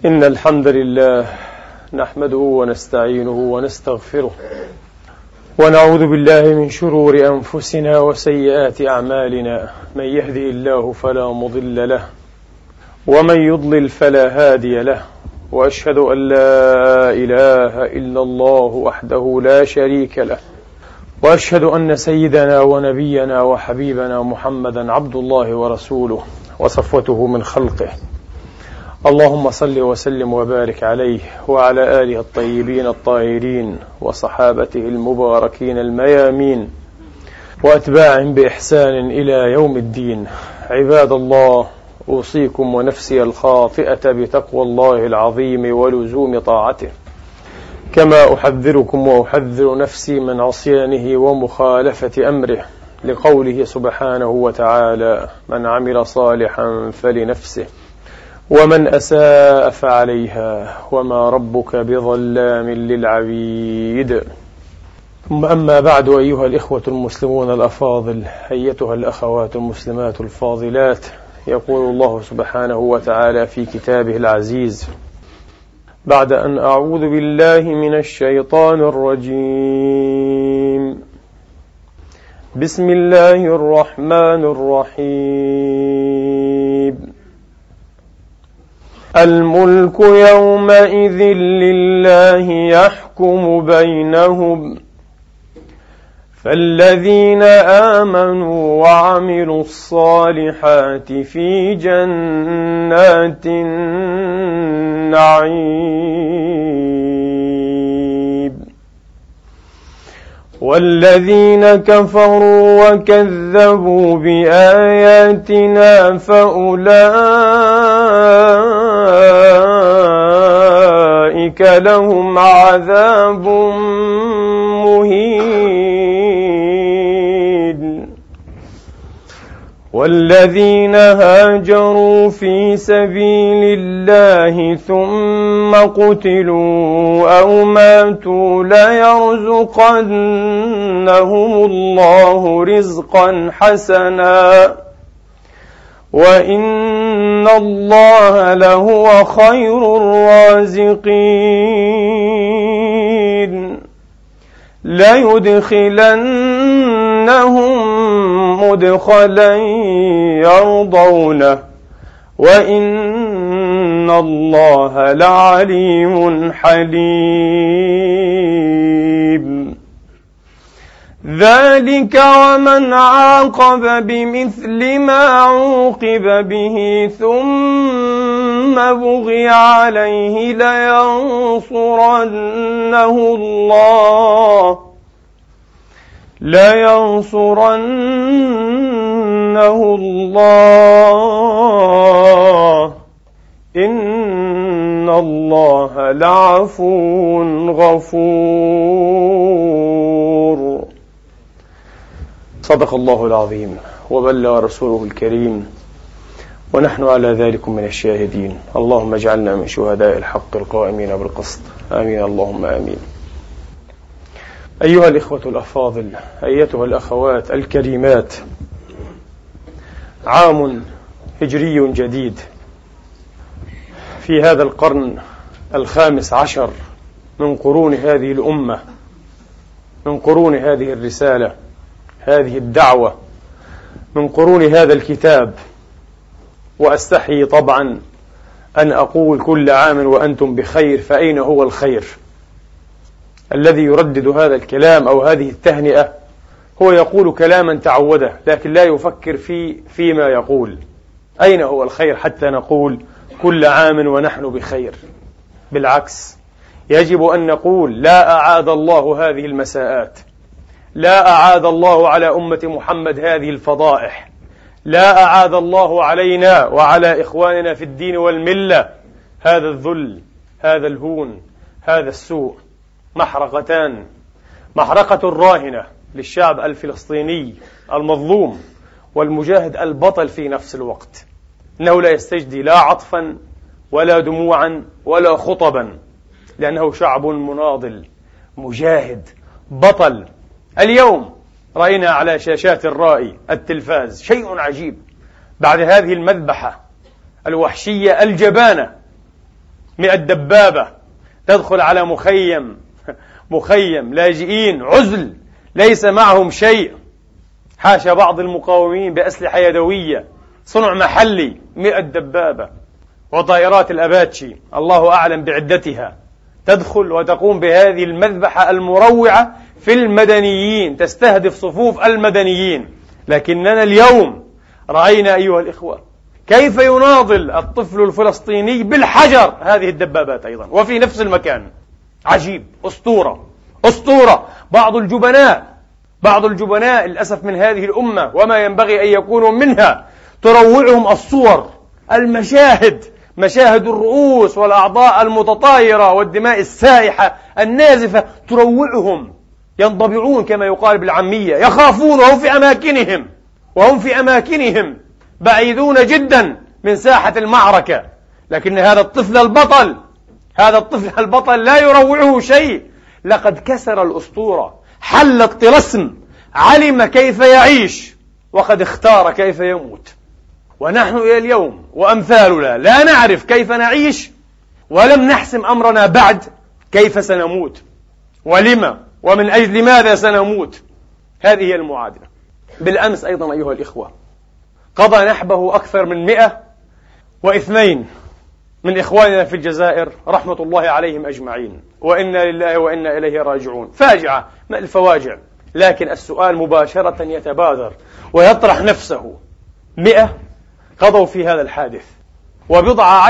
إن الحمد لله نحمده ونستعينه ونستغفره ونعوذ بالله من شرور أنفسنا وسيئات أعمالنا. من يهدي الله فلا مضل له ومن يضلل فلا هادي له، وأشهد أن لا إله إلا الله وحده لا شريك له، وأشهد أن سيدنا ونبينا وحبيبنا محمدا عبد الله ورسوله وصفوته من خلقه. اللهم صل وسلم وبارك عليه وعلى آله الطيبين الطاهرين وصحابته المباركين الميامين وأتباعهم بإحسان إلى يوم الدين. عباد الله، أوصيكم ونفسي الخاطئة بتقوى الله العظيم ولزوم طاعته، كما أحذركم وأحذر نفسي من عصيانه ومخالفة أمره، لقوله سبحانه وتعالى: من عمل صالحا فلنفسه ومن أساء فعليها وما ربك بظلام للعبيد. ثم أما بعد، أيها الإخوة المسلمون الأفاضل، أيتها الأخوات المسلمات الفاضلات، يقول الله سبحانه وتعالى في كتابه العزيز بعد أن أعوذ بالله من الشيطان الرجيم: بسم الله الرحمن الرحيم: الملك يومئذ لله يحكم بينهم، فالذين آمنوا وعملوا الصالحات في جنات النعيم، والذين كفروا وكذبوا بآياتنا فأولئك لهم عذاب مهين، والذين هاجروا في سبيل الله ثم قتلوا أو ماتوا ليرزقنهم الله رزقا حسنا وإن الله لهو خير الرازقين. ليدخلنهم مدخلا يرضونه وإن الله لعليم حليم. ذلك ومن عاقب بمثل ما عوقب به ثم بغي عليه لينصرنه الله إن الله لعفو غفور. صدق الله العظيم وبلغ رسوله الكريم، ونحن على ذلك من الشاهدين. اللهم اجعلنا من شهداء الحق القائمين بالقسط، آمين اللهم آمين. أيها الإخوة الأفاضل، أيتها الأخوات الكريمات، عام هجري جديد في هذا القرن 15 من قرون هذه الأمة، من قرون هذه الرسالة، هذه الدعوة، من قرون هذا الكتاب. وأستحي طبعا أن أقول كل عام وأنتم بخير، فأين هو الخير؟ الذي يردد هذا الكلام أو هذه التهنئة هو يقول كلاما تعوده، لكن لا يفكر فيما يقول. أين هو الخير حتى نقول كل عام ونحن بخير؟ بالعكس، يجب أن نقول: لا أعاد الله هذه المساءات، لا أعاد الله على أمة محمد هذه الفضائح، لا أعاد الله علينا وعلى إخواننا في الدين والملة هذا الذل، هذا الهون، هذا السوء. محرقتان: محرقة راهنة للشعب الفلسطيني المظلوم والمجاهد البطل في نفس الوقت، إنه لا يستجدي لا عطفا ولا دموعا ولا خطبا، لأنه شعب مناضل مجاهد بطل. اليوم رأينا على شاشات الرائي التلفاز شيء عجيب بعد هذه المذبحة الوحشية الجبانة 100 دبابة تدخل على مخيم لاجئين عزل ليس معهم شيء، حاشا بعض المقاومين بأسلحة يدوية صنع محلي، 100 دبابة وطائرات الأباتشي الله أعلم بعدتها تدخل وتقوم بهذه المذبحة المروعة في المدنيين، تستهدف صفوف المدنيين. لكننا اليوم رأينا أيها الإخوة كيف يناضل الطفل الفلسطيني بالحجر هذه الدبابات أيضا وفي نفس المكان. عجيب، أسطورة. بعض الجبناء للأسف من هذه الأمة وما ينبغي أن يكونوا منها تروعهم الصور، المشاهد، مشاهد الرؤوس والأعضاء المتطايرة والدماء السائحة النازفة تروعهم، ينضبعون كما يقال بالعامية، يخافون وهم في أماكنهم بعيدون جدا من ساحة المعركة. لكن هذا الطفل البطل لا يروعه شيء، لقد كسر الأسطورة، حل الطلسم، علم كيف يعيش وقد اختار كيف يموت. ونحن إلى اليوم وأمثالنا لا نعرف كيف نعيش ولم نحسم أمرنا بعد كيف سنموت ولما ومن أجل ماذا سنموت. هذه هي المعادلة. بالأمس أيضا أيها الإخوة قضى نحبه أكثر من 102 من إخواننا في الجزائر رحمة الله عليهم أجمعين، وإنا لله وإنا إليه راجعون. فاجعة من الفواجع، لكن السؤال مباشرة يتبادر ويطرح نفسه: 100 قضوا في هذا الحادث، وبضع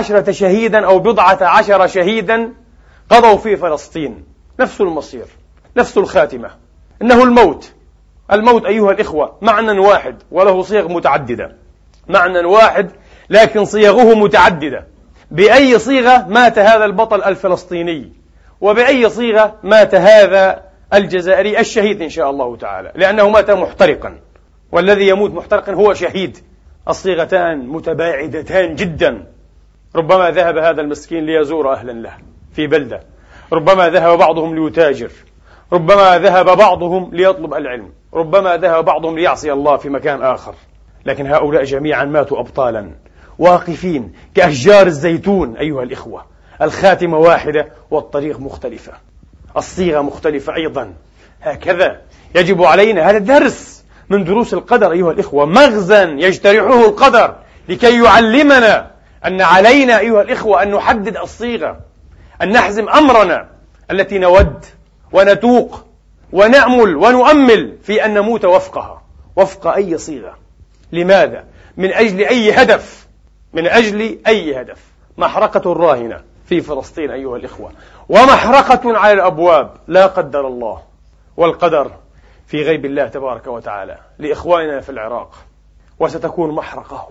عشر شهيدا قضوا في فلسطين، نفس المصير، نفس الخاتمة. إنه الموت أيها الإخوة معنى واحد وله صيغ متعددة، معنى واحد لكن صيغه متعددة. بأي صيغة مات هذا البطل الفلسطيني، وبأي صيغة مات هذا الجزائري الشهيد إن شاء الله تعالى، لأنه مات محترقا، والذي يموت محترقا هو شهيد. الصيغتان متباعدتان جدا. ربما ذهب هذا المسكين ليزور أهلا له في بلدة، ربما ذهب بعضهم ليتاجر، ربما ذهب بعضهم ليطلب العلم، ربما ذهب بعضهم ليعصي الله في مكان آخر. لكن هؤلاء جميعا ماتوا أبطالا واقفين كأشجار الزيتون أيها الإخوة. الخاتمة واحدة والطريق مختلفة، الصيغة مختلفة أيضا. هكذا يجب علينا، هذا درس من دروس القدر أيها الإخوة، مغزى يجترحه القدر لكي يعلمنا أن علينا أيها الإخوة أن نحدد الصيغة، أن نحزم أمرنا التي نود ونتوق ونأمل ونؤمل في أن نموت وفقها، وفق أي صيغة. لماذا؟ من أجل أي هدف. محرقة راهنة في فلسطين أيها الإخوة، ومحرقة على الأبواب لا قدر الله، والقدر في غيب الله تبارك وتعالى لإخواننا في العراق. وستكون محرقة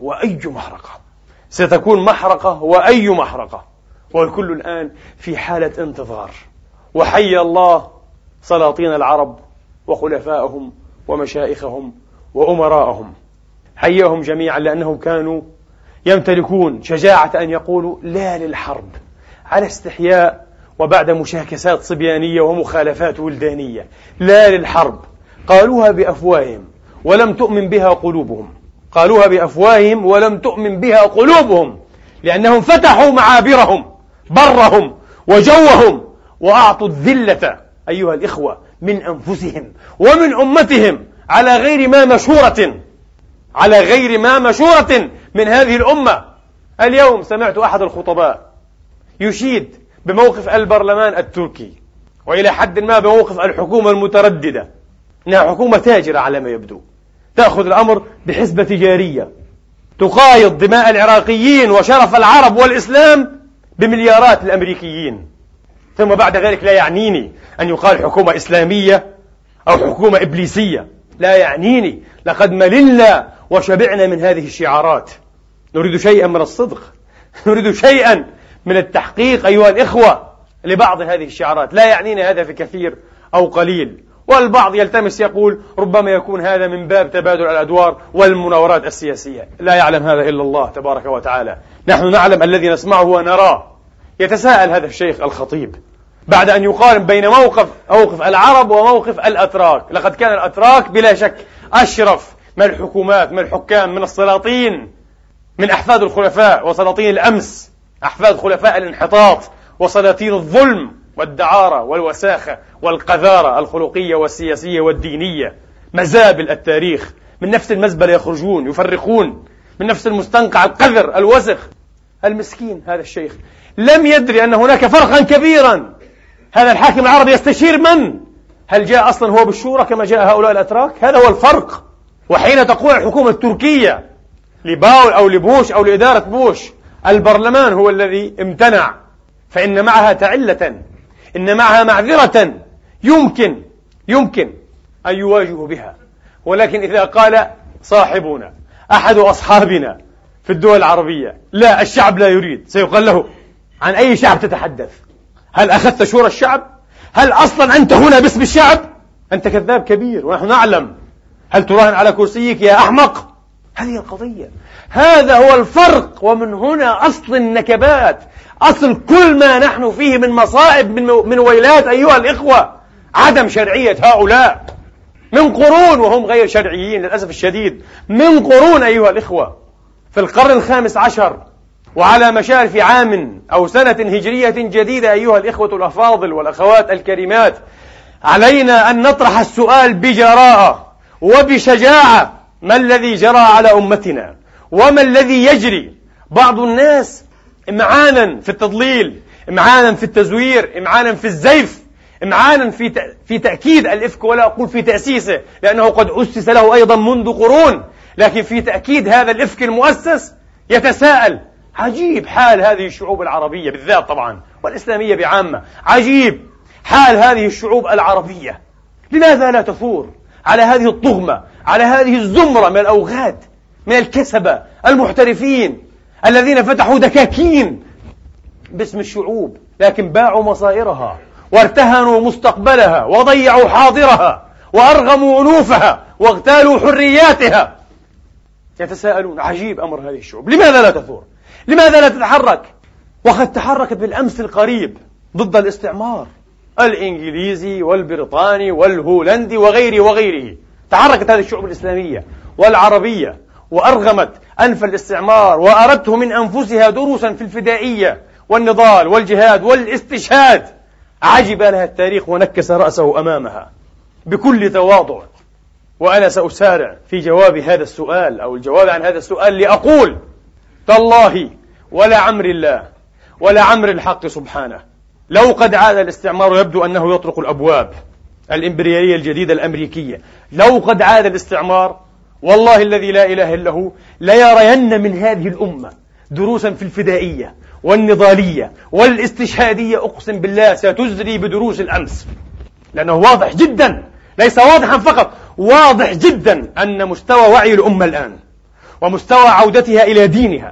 وأي محرقة، والكل الآن في حالة انتظار. وحي الله سلاطين العرب وخلفائهم ومشائخهم وأمراءهم، حيهم جميعا، لأنهم كانوا يمتلكون شجاعة أن يقولوا لا للحرب على استحياء وبعد مشاكسات صبيانية ومخالفات ولدانية. لا للحرب، قالوها بأفواههم ولم تؤمن بها قلوبهم، لأنهم فتحوا معابرهم برهم وجوهم، وأعطوا الذلة أيها الإخوة من أنفسهم ومن أمتهم على غير ما مشورة من هذه الأمة. اليوم سمعت أحد الخطباء يشيد بموقف البرلمان التركي، وإلى حد ما بموقف الحكومة المترددة، إنها حكومة تاجرة على ما يبدو، تأخذ الأمر بحسبة تجارية، تقايض دماء العراقيين وشرف العرب والإسلام بمليارات الأمريكيين. ثم بعد ذلك لا يعنيني أن يقال حكومة إسلامية أو حكومة إبليسية، لا يعنيني، لقد مللنا وشبعنا من هذه الشعارات. نريد شيئا من الصدق، نريد شيئا من التحقيق أيها الإخوة لبعض هذه الشعارات. لا يعنينا هذا في كثير أو قليل، والبعض يلتمس يقول ربما يكون هذا من باب تبادل الأدوار والمناورات السياسية. لا يعلم هذا إلا الله تبارك وتعالى، نحن نعلم الذي نسمعه ونراه. يتساءل هذا الشيخ الخطيب بعد أن يقارن بين موقف العرب وموقف الأتراك. لقد كان الأتراك بلا شك أشرف من الحكومات، من الحكام، من السلاطين، من أحفاد الخلفاء وسلاطين الأمس أحفاد خلفاء الانحطاط وسلاطين الظلم والدعارة والوساخة والقذارة الخلقية والسياسية والدينية. مزابل التاريخ، من نفس المزبلة يخرجون يفرقون، من نفس المستنقع القذر الوسخ. المسكين هذا الشيخ لم يدري أن هناك فرقا كبيرا. هذا الحاكم العربي يستشير من؟ هل جاء أصلا هو بالشورى كما جاء هؤلاء الأتراك؟ هذا هو الفرق. وحين تقول الحكومة التركية لباول أو لبوش أو لإدارة بوش البرلمان هو الذي امتنع، فإن معها تعلة، إن معها معذرة يمكن أن يواجهوا بها. ولكن إذا قال صاحبنا أحد أصحابنا في الدول العربية لا، الشعب لا يريد، سيقال له عن أي شعب تتحدث؟ هل أخذت شورى الشعب؟ هل أصلا أنت هنا باسم الشعب؟ أنت كذاب كبير ونحن نعلم. هل تراهن على كرسيك يا أحمق؟ هذه القضية، هذا هو الفرق. ومن هنا أصل النكبات، أصل كل ما نحن فيه من مصائب، من ويلات أيها الإخوة. عدم شرعية هؤلاء من قرون وهم غير شرعيين للأسف الشديد، من قرون أيها الإخوة. في القرن 15 وعلى مشارف عام أو سنة هجرية جديدة أيها الإخوة الأفاضل والأخوات الكريمات، علينا أن نطرح السؤال بجراءة وبشجاعة: ما الذي جرى على أمتنا؟ وما الذي يجري؟ بعض الناس إمعانا في التضليل، إمعانا في التزوير، إمعانا في الزيف، إمعانا في تأكيد الإفك، ولا أقول في تأسيسه لأنه قد أسس له أيضا منذ قرون، لكن في تأكيد هذا الإفك المؤسس يتساءل: عجيب حال هذه الشعوب العربية بالذات طبعا والإسلامية بعامة، عجيب حال هذه الشعوب العربية، لماذا لا تثور على هذه الطغمة، على هذه الزمرة من الأوغاد، من الكسبة المحترفين الذين فتحوا دكاكين باسم الشعوب، لكن باعوا مصائرها وارتهنوا مستقبلها وضيعوا حاضرها وأرغموا أنوفها واغتالوا حرياتها. يتساءلون: عجيب أمر هذه الشعوب، لماذا لا تثور؟ لماذا لا تتحرك؟ وقد تحركت بالأمس القريب ضد الاستعمار الإنجليزي والبريطاني والهولندي وغيره. تحركت هذه الشعوب الإسلامية والعربية وأرغمت أنف الاستعمار وأردته من أنفسها دروسا في الفدائية والنضال والجهاد والاستشهاد. عجب لها التاريخ ونكس رأسه أمامها بكل تواضع. وأنا سأسارع في جواب هذا السؤال أو الجواب عن هذا السؤال لأقول: تالله ولا عمر الله ولا عمر الحق سبحانه، لو قد عاد الاستعمار، يبدو أنه يطرق الأبواب الإمبريالية الجديدة الأمريكية، لو قد عاد الاستعمار والله الذي لا إله إلا هو ليرين من هذه الأمة دروسا في الفدائية والنضالية والاستشهادية. أقسم بالله ستزري بدروس الأمس، لأنه واضح جدا، ليس واضحا فقط، واضح جدا أن مستوى وعي الأمة الآن ومستوى عودتها إلى دينها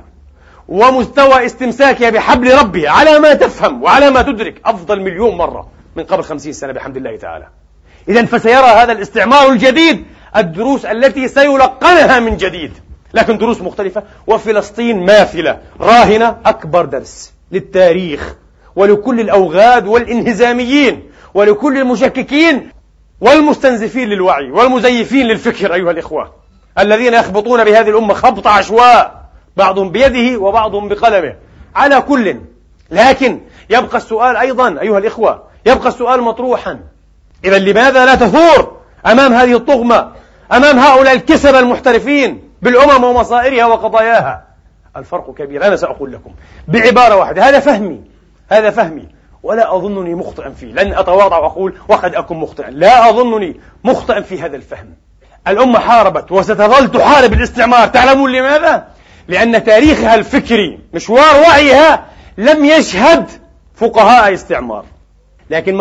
ومستوى استمساكها بحبل ربها على ما تفهم وعلى ما تدرك أفضل مليون مرة من قبل 50 سنة بحمد الله تعالى. إذن فسيرى هذا الاستعمار الجديد الدروس التي سيلقنها من جديد، لكن دروس مختلفة. وفلسطين ماثلة راهنة أكبر درس للتاريخ ولكل الأوغاد والانهزاميين ولكل المشككين والمستنزفين للوعي والمزيفين للفكر أيها الإخوة، الذين يخبطون بهذه الأمة خبط عشواء، بعضهم بيده وبعضهم بقلمه. على كل، لكن يبقى السؤال أيضا أيها الإخوة، يبقى السؤال مطروحا: إذا لماذا لا تثور أمام هذه الطغمة، أمام هؤلاء الكسبة المحترفين بالأمم ومصائرها وقضاياها؟ الفرق كبير. أنا سأقول لكم بعبارة واحدة، هذا فهمي ولا أظنني مخطئا فيه، لن أتواضع وأقول وقد أكون مخطئا، لا أظنني مخطئا في هذا الفهم. الأمة حاربت وستظل تحارب الاستعمار، تعلمون لماذا؟ لأن تاريخها الفكري، مشوار وعيها، لم يشهد فقهاء استعمار، لكن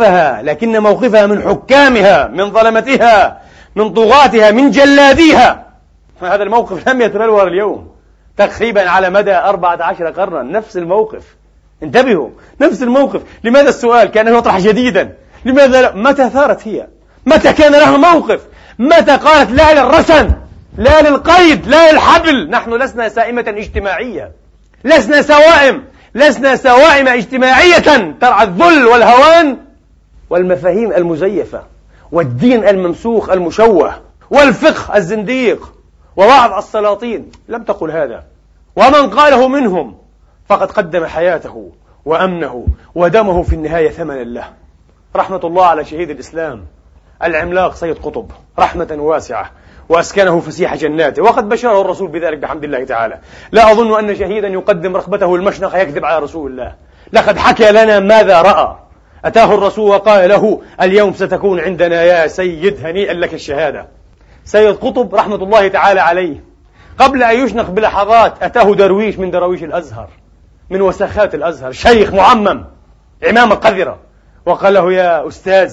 موقفها من حكامها، من ظلمتها، من طغاتها، من جلاديها، هذا الموقف لم يتبلور اليوم، تقريبا على مدى 14 قرنا نفس الموقف. انتبهوا، نفس الموقف. لماذا السؤال كأنه يطرح جديدا؟ لماذا لا؟ متى ثارت هي؟ متى كان لها موقف؟ متى قالت لا للرسن، لا للقيد، لا للحبل؟ نحن لسنا سائمة اجتماعية، لسنا سوائم اجتماعية ترعى الذل والهوان والمفاهيم المزيفة والدين الممسوخ المشوه والفقه الزنديق وبعض السلاطين. لم تقل هذا، ومن قاله منهم فقد قدم حياته وأمنه ودمه في النهاية ثمنا له. رحمة الله على شهيد الإسلام العملاق سيد قطب رحمة واسعة، وأسكنه فسيح جناته، وقد بشره الرسول بذلك بحمد الله تعالى. لا أظن أن شهيدا يقدم رغبته المشنقة يكذب على رسول الله. لقد حكى لنا ماذا رأى. أتاه الرسول وقال له: اليوم ستكون عندنا يا سيد، هنيئا لك الشهادة. سيد قطب رحمة الله تعالى عليه قبل أن يشنق بلحظات أتاه درويش من درويش الأزهر، من وسخات الأزهر، شيخ معمم عمامة قذرة، وقال له: يا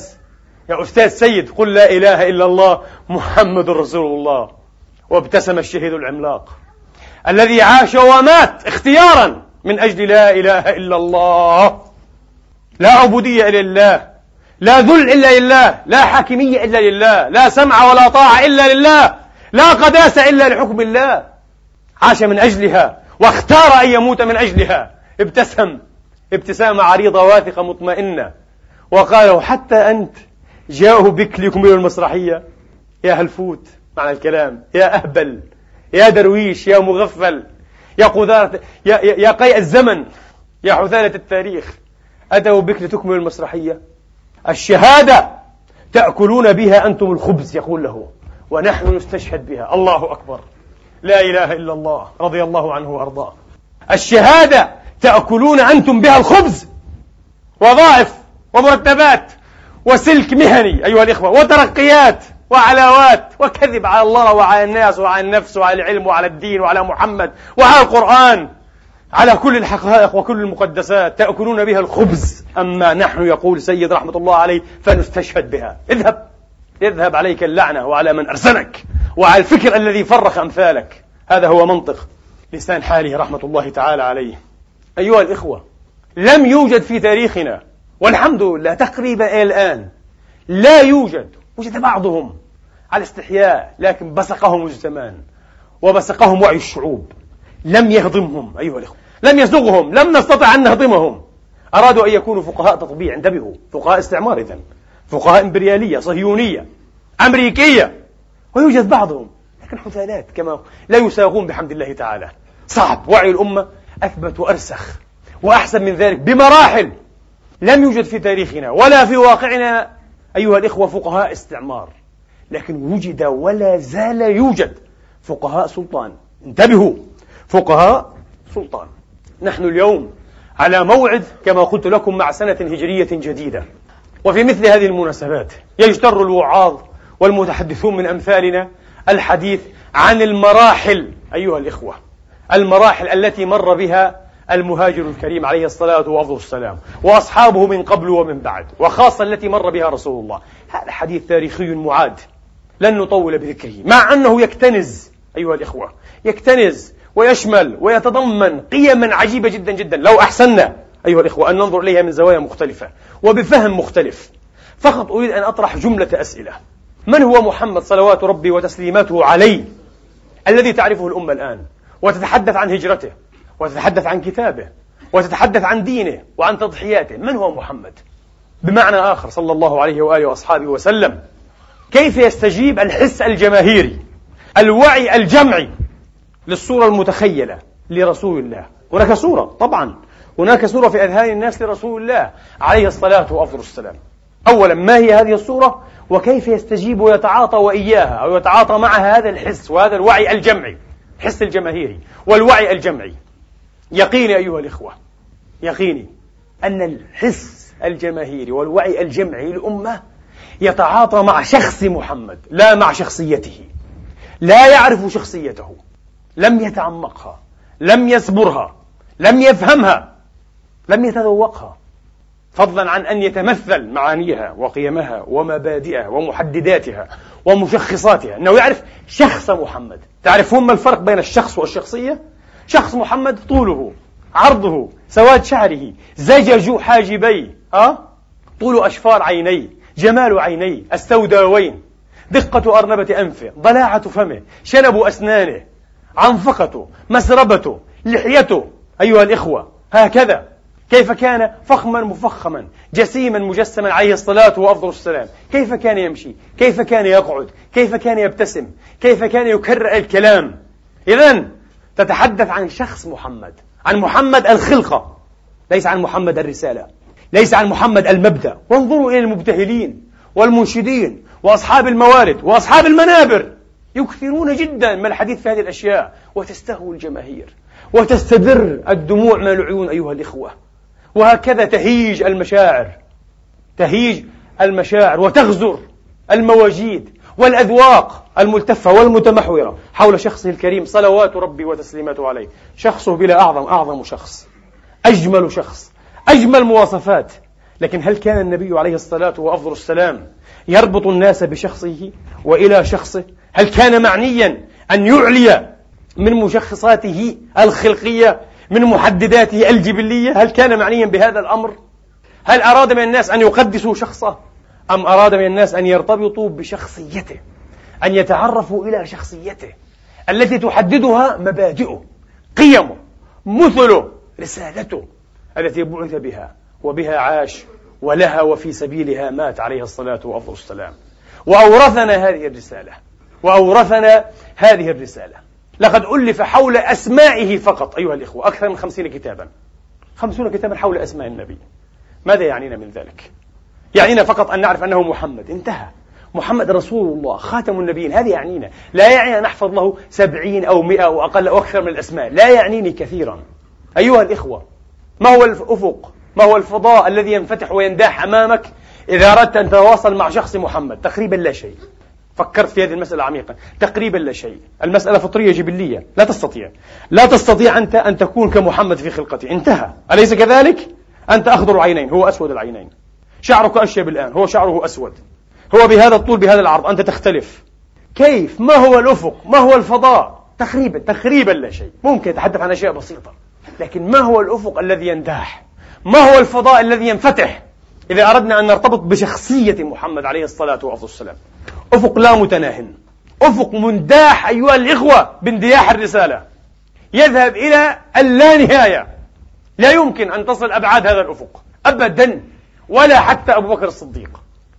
أستاذ سيد، قل لا إله إلا الله محمد رسول الله. وابتسم الشهيد العملاق الذي عاش ومات اختيارا من أجل لا إله إلا الله. لا عبودية إلا لله، لا ذل إلا لله، لا حاكمية إلا لله، لا سمع ولا طاعة إلا لله، لا قداسة إلا لحكم الله. عاش من أجلها واختار أن يموت من أجلها. ابتسم ابتسامة عريضة واثقة مطمئنة وقال: حتى أنت جاءوا بك ليكملوا المسرحية؟ يا هلفوت معنى الكلام، يا أهبل، يا درويش، يا مغفل، يا قذارة، يا قيء الزمن، يا حثالة التاريخ، أتوا بك لتكملوا المسرحية؟ الشهادة تأكلون بها أنتم الخبز، يقول له، ونحن نستشهد بها. الله أكبر، لا إله إلا الله، رضي الله عنه وأرضاه. الشهادة تأكلون أنتم بها الخبز، وظائف ومرتبات وسلك مهني أيها الإخوة، وترقيات وعلاوات، وكذب على الله وعلى الناس وعلى النفس وعلى العلم وعلى الدين وعلى محمد وعلى القرآن، على كل الحقائق وكل المقدسات تأكلون بها الخبز. أما نحن، يقول سيد رحمة الله عليه، فنستشهد بها. اذهب عليك اللعنة وعلى من أرسلك وعلى الفكر الذي فرخ أمثالك. هذا هو منطق لسان حاله رحمة الله تعالى عليه. أيها الإخوة، لم يوجد في تاريخنا، والحمد لله تقريبا إلى الآن لا يوجد، وجد بعضهم على استحياء، لكن بسقهم الزمان وبسقهم وعي الشعوب، لم يهضمهم أيها الإخوة، لم يسوغهم، لم نستطع أن نهضمهم. أرادوا أن يكونوا فقهاء تطبيع، انتبهوا، فقهاء استعمار، إذن فقهاء إمبريالية صهيونية أمريكية، ويوجد بعضهم لكن حثالات كما لا يساغون بحمد الله تعالى. صعب. وعي الأمة أثبت وأرسخ وأحسن من ذلك بمراحل. لم يوجد في تاريخنا ولا في واقعنا أيها الإخوة فقهاء استعمار، لكن وجد ولا زال يوجد فقهاء سلطان. انتبهوا، فقهاء سلطان. نحن اليوم على موعد كما قلت لكم مع سنة هجرية جديدة، وفي مثل هذه المناسبات يجتر الوعاظ والمتحدثون من أمثالنا الحديث عن المراحل أيها الإخوة، المراحل التي مر بها المهاجر الكريم عليه الصلاة والسلام وأصحابه من قبل ومن بعد، وخاصة التي مر بها رسول الله. هذا حديث تاريخي معاد لن نطول بذكره، مع أنه يكتنز أيها الإخوة، يكتنز ويشمل ويتضمن قيما عجيبة جدا جدا لو أحسننا أيها الإخوة أن ننظر إليها من زوايا مختلفة وبفهم مختلف. فقط أريد أن أطرح جملة أسئلة. من هو محمد صلوات ربي وتسليماته عليه الذي تعرفه الأمة الآن وتتحدث عن هجرته وتتحدث عن كتابه وتتحدث عن دينه وعن تضحياته؟ من هو محمد؟ بمعنى آخر صلى الله عليه وآله وأصحابه وسلم، كيف يستجيب الحس الجماهيري الوعي الجمعي للصورة المتخيلة لرسول الله؟ هناك صورة، طبعا هناك صورة في أذهان الناس لرسول الله عليه الصلاة والسلام. أولا، ما هي هذه الصورة وكيف يستجيب ويتعاطى وإياها أو يتعاطى معها هذا الحس وهذا الوعي الجمعي، الحس الجماهيري والوعي الجمعي. يقيني أيها الإخوة، يقيني أن الحس الجماهيري والوعي الجمعي للأمة يتعاطى مع شخص محمد لا مع شخصيته. لا يعرف شخصيته، لم يتعمقها، لم يسبرها، لم يفهمها، لم يتذوقها، فضلا عن أن يتمثل معانيها وقيمها ومبادئها ومحدداتها ومشخصاتها، أنه يعرف شخص محمد. تعرفون ما الفرق بين الشخص والشخصية؟ شخص محمد طوله، عرضه، سواد شعره، زجاج حاجبيه، طول أشفار عينيه، جمال عينيه السوداوين، دقة أرنبة أنفه، ضلاعة فمه، شنب أسنانه، عنفقته، مسربته، لحيته. أيها الإخوة، هكذا كيف كان فخما مفخما، جسيما مجسما عليه الصلاة والسلام. كيف كان يمشي، كيف كان يقعد، كيف كان يبتسم، كيف كان يكرر الكلام. إذن تتحدث عن شخص محمد، عن محمد الخلقة، ليس عن محمد الرسالة، ليس عن محمد المبدأ. وانظروا إلى المبتهلين والمنشدين وأصحاب الموارد وأصحاب المنابر، يكثرون جدا من الحديث في هذه الأشياء، وتستهوي الجماهير وتستدر الدموع من العيون أيها الإخوة. وهكذا تهيج المشاعر وتغزر المواجيد والأذواق الملتفة والمتمحورة حول شخصه الكريم صلوات ربي وتسليماته عليه. شخصه بلا أعظم شخص، أجمل شخص، أجمل مواصفات. لكن هل كان النبي عليه الصلاة وأفضل السلام يربط الناس بشخصه وإلى شخصه؟ هل كان معنيا أن يعلي من مشخصاته الخلقية، من محدداته الجبلية؟ هل كان معنيا بهذا الأمر؟ هل أراد من الناس أن يقدسوا شخصه، أم أراد من الناس أن يرتبطوا بشخصيته، أن يتعرفوا إلى شخصيته التي تحددها مبادئه، قيمه، مثله، رسالته التي بعث بها وبها عاش ولها وفي سبيلها مات عليه الصلاة وأفضل السلام. وأورثنا هذه الرسالة. لقد ألف حول أسمائه فقط أيها الإخوة أكثر من 50 كتابا، 50 كتابا حول أسماء النبي. ماذا يعنينا من ذلك؟ يعنينا فقط أن نعرف أنه محمد، انتهى. محمد رسول الله خاتم النبيين، هذا يعنينا. لا يعني أن نحفظ له 70 أو 100 أو أقل أو أكثر من الأسماء، لا يعنيني كثيرا. أيها الإخوة، ما هو الأفق، ما هو الفضاء الذي ينفتح وينداح أمامك إذا أردت أن تتواصل مع شخص محمد؟ تقريبا لا شيء. فكرت في هذه المسألة عميقا، تقريبا لا شيء. المسألة فطرية جبلية، لا تستطيع أنت أن تكون كمحمد في خلقته، انتهى. أليس كذلك؟ أنت أخضر العينين، هو أسود العينين. شعرك أشيب الآن، هو شعره أسود. هو بهذا الطول بهذا العرض، أنت تختلف. كيف؟ ما هو الأفق؟ ما هو الفضاء؟ تقريبا لا شيء. ممكن يتحدث عن أشياء بسيطة، لكن ما هو الأفق الذي ينداح؟ ما هو الفضاء الذي ينفتح إذا أردنا أن نرتبط بشخصية محمد عليه الصلاة والسلام؟ أفق لا متناهٍ، أفق منداح أيها الإخوة باندياح الرسالة، يذهب إلى اللانهاية. لا يمكن أن تصل أبعاد هذا الأفق أبدا، ولا حتى أبو بكر الصديق.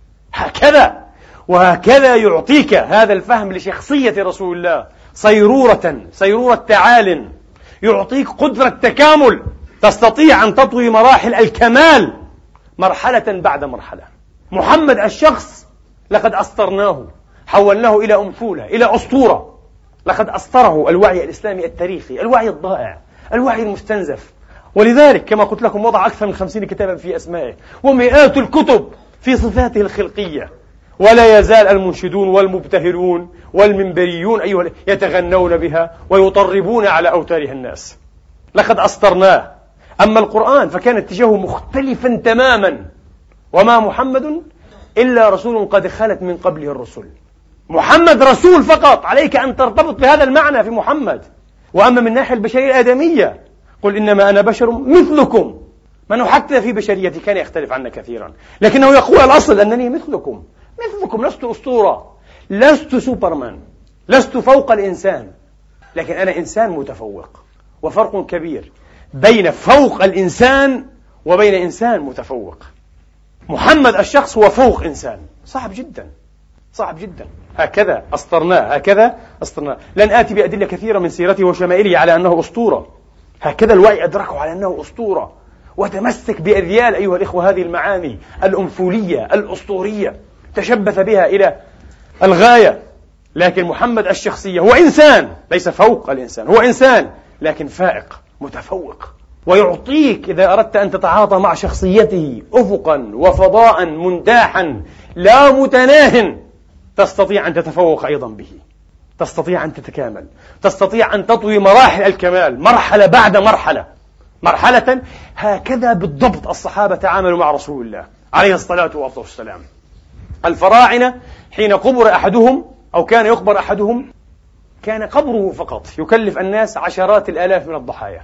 وهكذا يعطيك هذا الفهم لشخصية رسول الله صيرورة تعال، يعطيك قدرة تكامل، تستطيع أن تطوي مراحل الكمال مرحلة بعد مرحلة. محمد الشخص لقد أسطرناه، حولناه إلى أمثولة، إلى أسطورة. لقد أسطره الوعي الإسلامي التاريخي، الوعي الضائع، الوعي المستنزف. ولذلك كما قلت لكم وضع أكثر من 50 كتابا في أسمائه ومئات الكتب في صفاته الخلقية. ولا يزال المنشدون والمبتهلون والمنبريون يتغنون بها ويطربون على أوتارها الناس. لقد أسطرناه. أما القرآن فكان اتجاهه مختلفا تماما. وما محمد إلا رسول قد خلت من قبله الرسل. محمد رسول فقط، عليك أن ترتبط بهذا المعنى في محمد. وأما من ناحية البشرية الآدمية، قل إنما أنا بشر مثلكم. من حتى في بشريتي كان يختلف عنا كثيرا، لكنه يقول الأصل أنني مثلكم، لست أسطورة، لست سوبرمان، لست فوق الإنسان، لكن أنا إنسان متفوق. وفرق كبير بين فوق الإنسان وبين إنسان متفوق. محمد الشخص هو فوق إنسان، صعب جدا. هكذا أسطرناه. لن آتي بأدلة كثيرة من سيرته وشمائله على أنه أسطورة. هكذا الوعي أدركه على أنه أسطورة، وتمسك بأذيال أيها الإخوة هذه المعاني الأنفولية الأسطورية، تشبث بها إلى الغاية. لكن محمد الشخصية هو إنسان، ليس فوق الإنسان، هو إنسان لكن فائق متفوق. ويعطيك إذا أردت أن تتعاطى مع شخصيته أفقا وفضاء منداحا لا متناه، تستطيع أن تتفوق أيضا به، تستطيع أن تتكامل، تستطيع أن تطوي مراحل الكمال مرحلة بعد مرحلة. هكذا بالضبط الصحابة تعاملوا مع رسول الله عليه الصلاة والسلام. الفراعنة حين قبر أحدهم أو كان يقبر أحدهم، كان قبره فقط يكلف الناس عشرات الآلاف من الضحايا،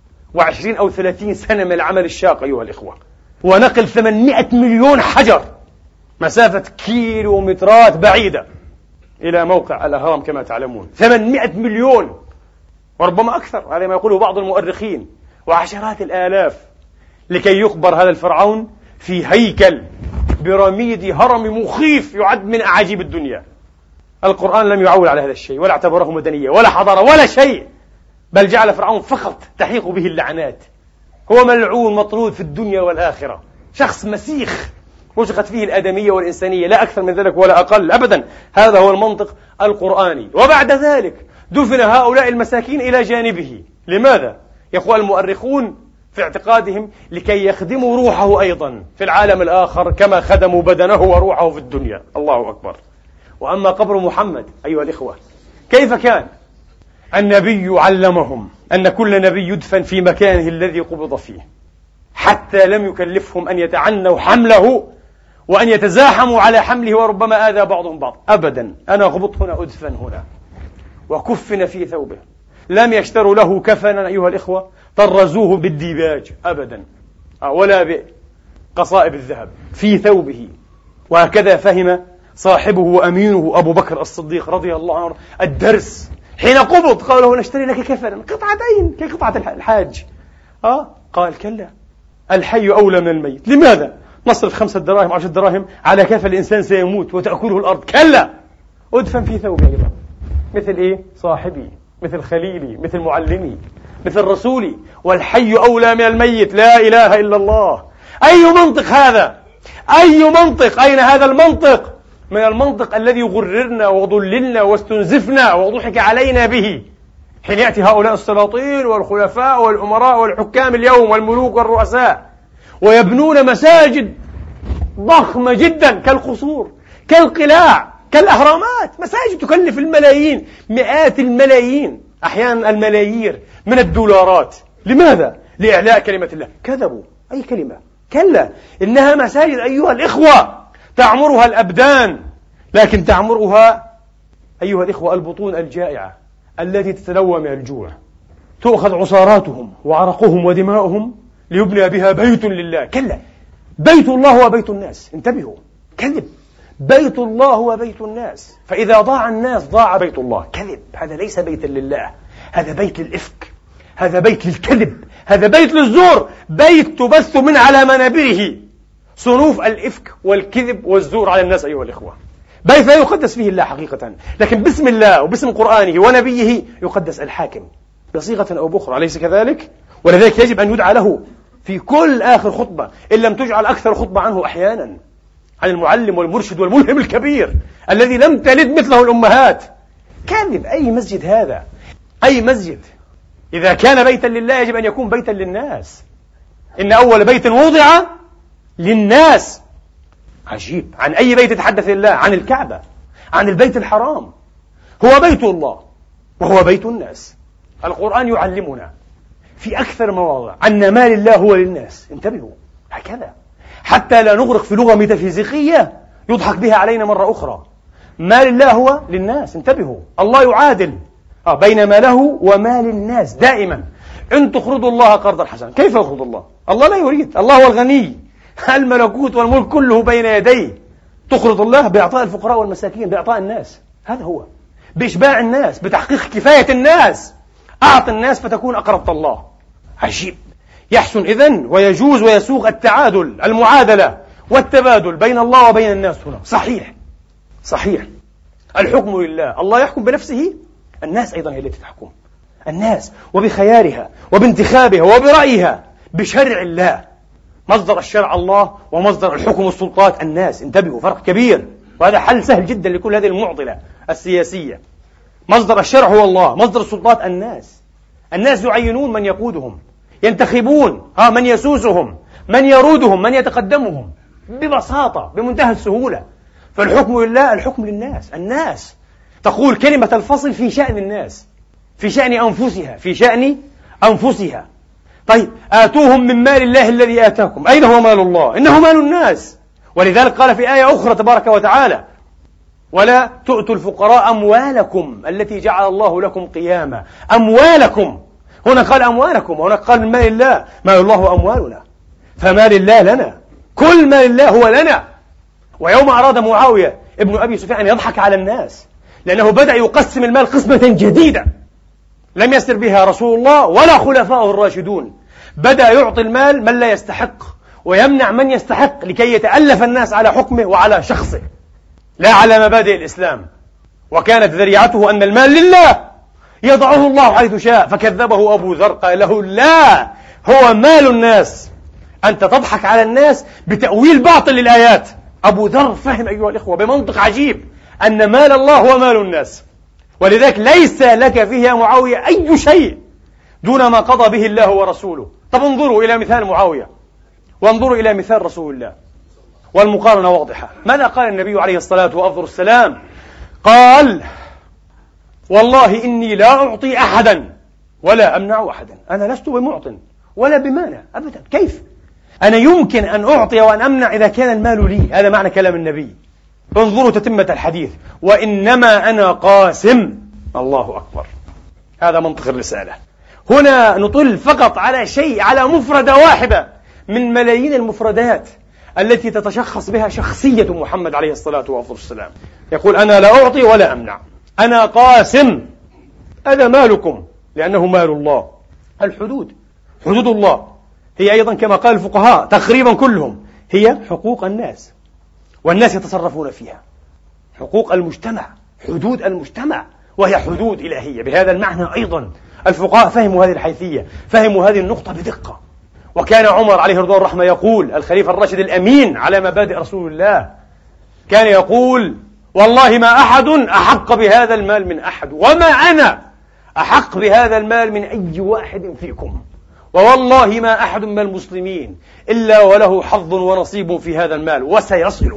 20 أو 30 سنة من العمل الشاق أيها الإخوة، ونقل 800 مليون حجر مسافة كيلومترات بعيدة إلى موقع الأهرام كما تعلمون. 800 مليون وربما أكثر، هذا ما يقوله بعض المؤرخين، وعشرات الآلاف لكي يقبر هذا الفرعون في هيكل بيراميدي هرم مخيف يعد من أعاجيب الدنيا. القرآن لم يعول على هذا الشيء، ولا اعتبره مدنية ولا حضارة ولا شيء، بل جعل فرعون فقط تحيق به اللعنات. هو ملعون مطرود في الدنيا والآخرة، شخص مسيخ وجغت فيه الآدمية والإنسانية، لا أكثر من ذلك ولا أقل أبدا. هذا هو المنطق القرآني. وبعد ذلك دفن هؤلاء المساكين إلى جانبه. لماذا؟ يقول المؤرخون في اعتقادهم لكي يخدموا روحه أيضا في العالم الآخر كما خدموا بدنه وروحه في الدنيا. الله أكبر. وأما قبر محمد أيها الإخوة، كيف كان؟ النبي علمهم أن كل نبي يدفن في مكانه الذي قبض فيه، حتى لم يكلفهم أن يتعنوا حمله وأن يتزاحموا على حمله وربما آذى بعضهم بعض. أبدا، أنا أغبط هنا أدفن هنا. وكفن في ثوبه، لم يشتروا له كفنا أيها الإخوة طرزوه بالديباج أبدا، ولا بقصائب الذهب، في ثوبه. وهكذا فهم صاحبه وأمينه أبو بكر الصديق رضي الله عنه الدرس حين قبض. قال له نشتري لك كفنا قطعتين كقطعة الحاج. قال كلا، الحي أولى من الميت. لماذا نصرف 5 دراهم 10 دراهم على كفن الإنسان سيموت وتأكله الأرض؟ كلا، أدفن في ثوبي أيضا، مثل صاحبي، مثل خليلي، مثل معلمي، مثل رسولي. والحي أولى من الميت، لا إله إلا الله. أي منطق هذا؟ أي منطق؟ أين هذا المنطق من المنطق الذي غررنا وضللنا واستنزفنا وضحك علينا به حين يأتي هؤلاء السلاطين والخلفاء والأمراء والحكام اليوم والملوك والرؤساء ويبنون مساجد ضخمة جدا كالقصور، كالقلاع، كالأهرامات، مساجد تكلف الملايين، مئات الملايين، أحيانا الملايير من الدولارات. لماذا؟ لإعلاء كلمة الله. كذبوا. أي كلمة؟ كلا، إنها مساجد أيها الإخوة تعمرها الأبدان، لكن تعمرها أيها الإخوة البطون الجائعة التي تتلوى من الجوع. تؤخذ عصاراتهم وعرقهم ودماؤهم ليبنى بها بيت لله. كلا، بيت الله هو بيت الناس. انتبهوا، كذب. بيت الله هو بيت الناس، فإذا ضاع الناس ضاع بيت الله. كذب، هذا ليس بيتا لله، هذا بيت للإفك، هذا بيت للكذب، هذا بيت للزور، بيت تبث من على منابره صنوف الإفك والكذب والزور على الناس أيها الإخوة. بيت لا يقدس فيه الله حقيقة، لكن باسم الله وباسم قرآنه ونبيه يقدس الحاكم بصيغة أو بأخرى، أليس كذلك؟ ولذلك يجب أن يدعى له في كل آخر خطبة، إن لم تجعل أكثر خطبة عنه أحيانا، عن المعلم والمرشد والملهم الكبير الذي لم تلد مثله الأمهات. كذب. أي مسجد هذا؟ أي مسجد؟ إذا كان بيتا لله يجب أن يكون بيتا للناس. إن أول بيت وضع للناس. عجيب. عن أي بيت يتحدث الله؟ عن الكعبة، عن البيت الحرام. هو بيت الله وهو بيت الناس. القرآن يعلمنا في أكثر مواضع أن ما لله هو للناس. انتبهوا، هكذا حتى لا نغرق في لغة ميتافيزيقية يضحك بها علينا مرة أخرى. ما لله هو للناس. انتبهوا، الله يعادل بين ما له وما للناس دائما. إن تقرضوا الله قرضا حسنا. كيف يقرض الله؟ الله لا يريد. الله هو الغني، الملكوت والملك كله بين يديه. تقرض الله بإعطاء الفقراء والمساكين، بإعطاء الناس، هذا هو، بإشباع الناس، بتحقيق كفاية الناس. أعط الناس فتكون أقرضت الله. عجيب. يحسن إذن ويجوز ويسوغ التعادل، المعادلة والتبادل بين الله وبين الناس هنا. صحيح، صحيح. الحكم لله، الله يحكم بنفسه، الناس أيضا هي التي تحكم، الناس وبخيارها وبانتخابها وبرأيها بشرع الله. مصدر الشرع الله ومصدر الحكم والسلطات الناس. انتبهوا، فرق كبير، وهذا حل سهل جدا لكل هذه المعضلة السياسية. مصدر الشرع هو الله، مصدر السلطات الناس. الناس يعينون من يقودهم، ينتخبون من يسوسهم، من يرودهم، من يتقدمهم، ببساطة بمنتهى السهولة. فالحكم لله، الحكم للناس. الناس تقول كلمة الفصل في شأن الناس، في شأن أنفسها، في شأن أنفسها. طيب، آتوهم من مال الله الذي آتاكم. أين هو مال الله؟ إنه مال الناس. ولذلك قال في آية أخرى تبارك وتعالى: ولا تؤتوا الفقراء أموالكم التي جعل الله لكم قياما. أموالكم، هنا قال أموالكم، وهنا قال من مال الله. مال الله هو أموالنا، فمال الله لنا، كل مال الله هو لنا. ويوم أراد معاوية ابن أبي سفيان أن يضحك على الناس، لأنه بدأ يقسم المال قسمة جديدة لم يسر بها رسول الله ولا خلفاؤه الراشدون. بدأ يعطي المال من لا يستحق ويمنع من يستحق، لكي يتألف الناس على حكمه وعلى شخصه، لا على مبادئ الإسلام. وكانت ذريعته أن المال لله، يضعه الله حيث شاء. فكذبه أبو ذر قال له لا، هو مال الناس، أنت تضحك على الناس بتأويل باطل للآيات. أبو ذر فهم أيها الإخوة بمنطق عجيب أن مال الله هو مال الناس، ولذلك ليس لك فيه يا معاوية أي شيء دون ما قضى به الله ورسوله. طب انظروا إلى مثال معاوية وانظروا إلى مثال رسول الله، والمقارنة واضحة. ماذا قال النبي عليه الصلاة والسلام؟ قال والله إني لا أعطي أحدا ولا أمنع أحدا. أنا لست بمعط ولا بمانع أبدا. كيف؟ أنا يمكن أن أعطي وأن أمنع إذا كان المال لي. هذا معنى كلام النبي. انظروا تتمة الحديث: وإنما أنا قاسم. الله أكبر، هذا منطق الرسالة. هنا نطل فقط على شيء، على مفردة واحدة من ملايين المفردات التي تتشخص بها شخصية محمد عليه الصلاة والسلام. يقول أنا لا أعطي ولا أمنع، أنا قاسم. هذا مالكم لأنه مال الله. الحدود، حدود الله هي أيضا كما قال الفقهاء تقريبا كلهم هي حقوق الناس، والناس يتصرفون فيها. حقوق المجتمع، حدود المجتمع، وهي حدود إلهية. بهذا المعنى أيضا الفقهاء فهموا هذه الحيثية، فهموا هذه النقطة بدقة. وكان عمر عليه رضوان الرحمة يقول، الخليفة الراشد الأمين على مبادئ رسول الله، كان يقول والله ما أحد أحق بهذا المال من أحد، وما أنا أحق بهذا المال من أي واحد فيكم، ووالله ما أحد من المسلمين إلا وله حظ ونصيب في هذا المال وسيصل.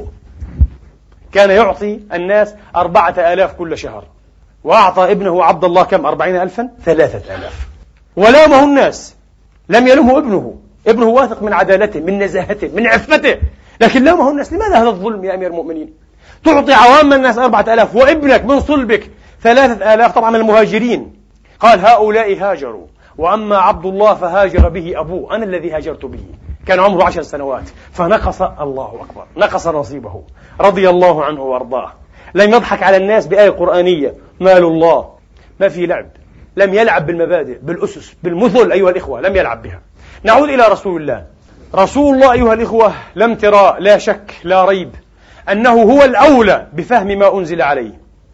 كان يعطي الناس 4000 كل شهر، وأعطى ابنه عبد الله كم؟ 40,000 3000. ولامه الناس، لم يلمه ابنه واثق من عدالته، من نزاهته، من عفته، لكن لامه الناس. لماذا هذا الظلم يا أمير المؤمنين؟ تعطي عوام الناس 4000 وابنك من صلبك 3000، طبعا من المهاجرين. قال هؤلاء هاجروا، وأما عبد الله فهاجر به أبوه، أنا الذي هاجرت به. كان عمره 10 سنوات، فنقص، الله أكبر، نقص نصيبه رضي الله عنه وارضاه. لم يضحك على الناس بآية قرآنية، مال الله، ما في لعب. لم يلعب بالمبادئ، بالأسس، بالمثل أيها الإخوة، لم يلعب بها. نعود إلى رسول الله. رسول الله أيها الإخوة لم ترى، لا شك لا ريب أنه هو الأولى بفهم ما أنزل عليه،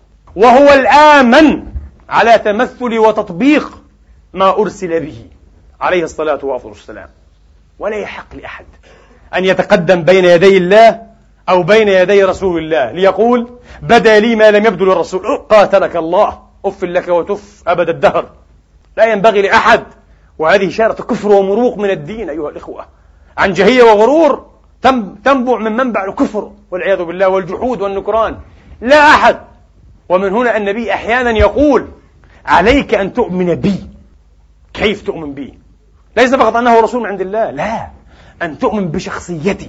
وهو الآمن على تمثل وتطبيق ما أرسل به عليه الصلاة والسلام. ولا يحق لأحد أن يتقدم بين يدي الله أو بين يدي رسول الله ليقول بدا لي ما لم يبدو للرسول، قاتلك الله، أف لك وتف أبد الدهر. لا ينبغي لأحد، وهذه شارة كفر ومروق من الدين أيها الإخوة. عنجهية وغرور تنبع من منبع الكفر والعياذ بالله والجحود والنكران. لا أحد. ومن هنا النبي أحيانا يقول عليك أن تؤمن بي. كيف تؤمن بي؟ ليس فقط أنه رسول من عند الله، لا، أن تؤمن بشخصيتي.